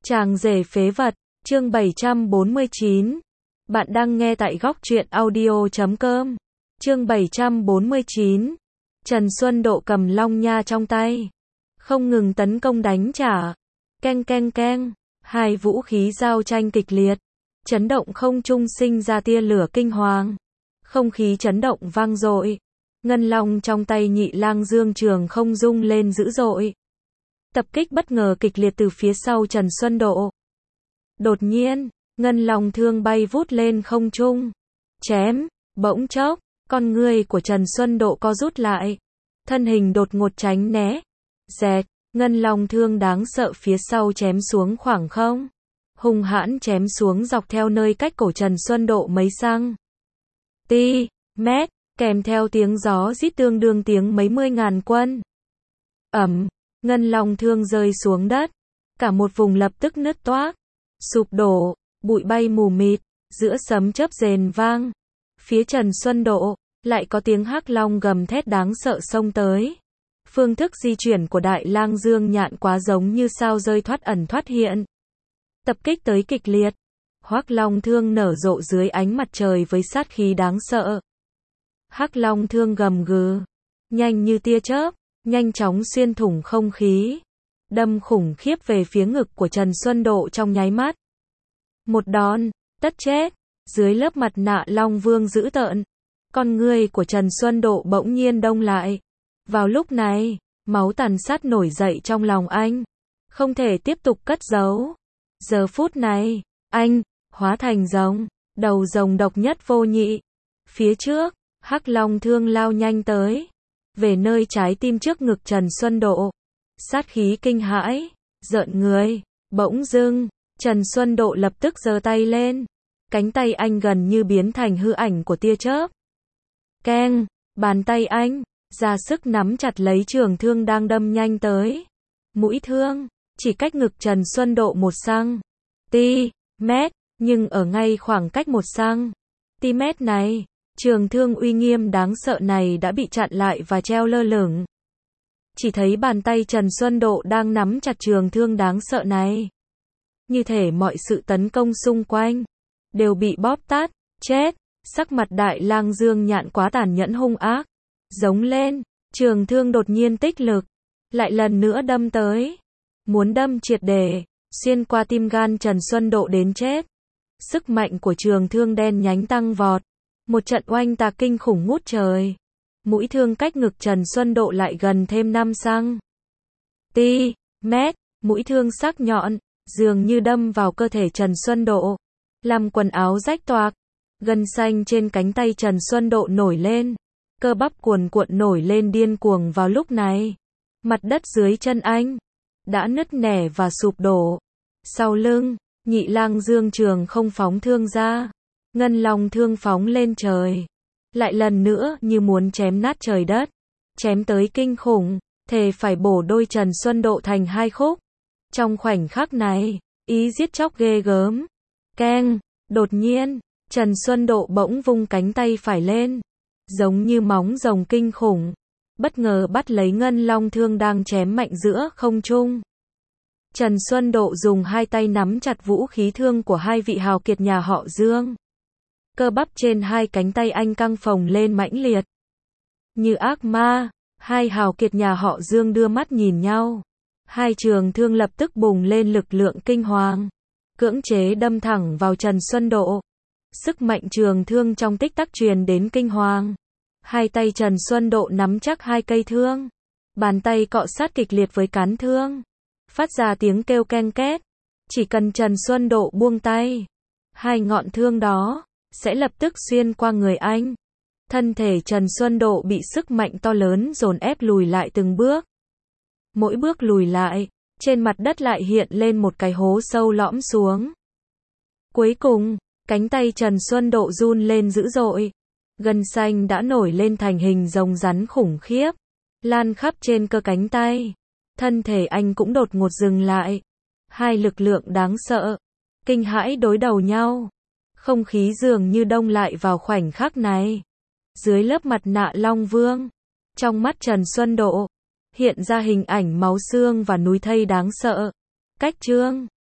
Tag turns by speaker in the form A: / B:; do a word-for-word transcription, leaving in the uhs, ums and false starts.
A: Chàng rể phế vật, chương bảy trăm bốn mươi chín. Bạn đang nghe tại góc truyện audio chấm com. Chương bảy trăm bốn mươi chín. Trần Xuân Độ cầm long nha trong tay, không ngừng tấn công đánh trả. Keng keng keng, hai vũ khí giao tranh kịch liệt, chấn động không trung, sinh ra tia lửa kinh hoàng. Không khí chấn động vang dội. Ngân long trong tay Nhị Lang Dương Trường không rung lên dữ dội. Tập kích bất ngờ kịch liệt từ phía sau Trần Xuân Độ. Đột nhiên, ngân long thương bay vút lên không trung. Chém, bỗng chốc, con người của Trần Xuân Độ co rút lại. Thân hình đột ngột tránh né. Dẹt, ngân long thương đáng sợ phía sau chém xuống khoảng không. Hung hãn chém xuống dọc theo nơi cách cổ Trần Xuân Độ mấy xăng ti mét, kèm theo tiếng gió rít tương đương tiếng mấy mươi ngàn quân. Ẩm, ngân long thương rơi xuống đất. Cả một vùng lập tức nứt toác, sụp đổ, bụi bay mù mịt, giữa sấm chớp rền vang. Phía Trần Xuân Độ, lại có tiếng hắc long gầm thét đáng sợ xông tới. Phương thức di chuyển của Đại Lang Dương Nhạn quá giống như sao rơi thoát ẩn thoát hiện. Tập kích tới kịch liệt. Hoắc long thương nở rộ dưới ánh mặt trời với sát khí đáng sợ. Hắc long thương gầm gừ, nhanh như tia chớp, nhanh chóng xuyên thủng không khí, đâm khủng khiếp về phía ngực của Trần Xuân Độ trong nháy mắt. Một đòn, tất chết. Dưới lớp mặt nạ Long Vương dữ tợn, con ngươi của Trần Xuân Độ bỗng nhiên đông lại. Vào lúc này, máu tàn sát nổi dậy trong lòng anh, không thể tiếp tục cất giấu. Giờ phút này, anh hóa thành rồng, đầu rồng độc nhất vô nhị. Phía trước, hắc long thương lao nhanh tới, về nơi trái tim trước ngực Trần Xuân Độ. Sát khí kinh hãi, rợn người. Bỗng dưng, Trần Xuân Độ lập tức giơ tay lên. Cánh tay anh gần như biến thành hư ảnh của tia chớp. Keng, bàn tay anh ra sức nắm chặt lấy trường thương đang đâm nhanh tới. Mũi thương chỉ cách ngực Trần Xuân Độ một xăng ti mét, nhưng ở ngay khoảng cách một xăng ti mét này, trường thương uy nghiêm đáng sợ này đã bị chặn lại và treo lơ lửng. Chỉ thấy bàn tay Trần Xuân Độ đang nắm chặt trường thương đáng sợ này. Như thể mọi sự tấn công xung quanh đều bị bóp tát. Chết. Sắc mặt Đại Lang Dương Nhạn quá tàn nhẫn hung ác, giống lên. Trường thương đột nhiên tích lực, lại lần nữa đâm tới, muốn đâm triệt để, xuyên qua tim gan Trần Xuân Độ đến chết. Sức mạnh của trường thương đen nhánh tăng vọt, một trận oanh tạc kinh khủng ngút trời. Mũi thương cách ngực Trần Xuân Độ lại gần thêm năm xăng ti mét, mũi thương sắc nhọn, dường như đâm vào cơ thể Trần Xuân Độ, làm quần áo rách toạc. Gân xanh trên cánh tay Trần Xuân Độ nổi lên, cơ bắp cuồn cuộn nổi lên điên cuồng vào lúc này. Mặt đất dưới chân anh đã nứt nẻ và sụp đổ. Sau lưng, Nhị Lang Dương Trường không phóng thương ra, ngân long thương phóng lên trời, lại lần nữa như muốn chém nát trời đất, chém tới kinh khủng, thề phải bổ đôi Trần Xuân Độ thành hai khúc. Trong khoảnh khắc này, ý giết chóc ghê gớm. Keng, đột nhiên, Trần Xuân Độ bỗng vung cánh tay phải lên, giống như móng rồng kinh khủng, bất ngờ bắt lấy ngân long thương đang chém mạnh giữa không trung. Trần Xuân Độ dùng hai tay nắm chặt vũ khí thương của hai vị hào kiệt nhà họ Dương. Cơ bắp trên hai cánh tay anh căng phồng lên mãnh liệt, như ác ma. Hai hào kiệt nhà họ Dương đưa mắt nhìn nhau. Hai trường thương lập tức bùng lên lực lượng kinh hoàng, cưỡng chế đâm thẳng vào Trần Xuân Độ. Sức mạnh trường thương trong tích tắc truyền đến kinh hoàng. Hai tay Trần Xuân Độ nắm chắc hai cây thương, bàn tay cọ sát kịch liệt với cán thương, phát ra tiếng kêu ken két. Chỉ cần Trần Xuân Độ buông tay, hai ngọn thương đó sẽ lập tức xuyên qua người anh. Thân thể Trần Xuân Độ bị sức mạnh to lớn dồn ép lùi lại từng bước. Mỗi bước lùi lại, trên mặt đất lại hiện lên một cái hố sâu lõm xuống. Cuối cùng, cánh tay Trần Xuân Độ run lên dữ dội. Gân xanh đã nổi lên thành hình rồng rắn khủng khiếp, lan khắp trên cơ cánh tay. Thân thể anh cũng đột ngột dừng lại. Hai lực lượng đáng sợ, kinh hãi đối đầu nhau. Không khí dường như đông lại vào khoảnh khắc này. Dưới lớp mặt nạ Long Vương, trong mắt Trần Xuân Độ hiện ra hình ảnh máu xương và núi thây đáng sợ. Cách chương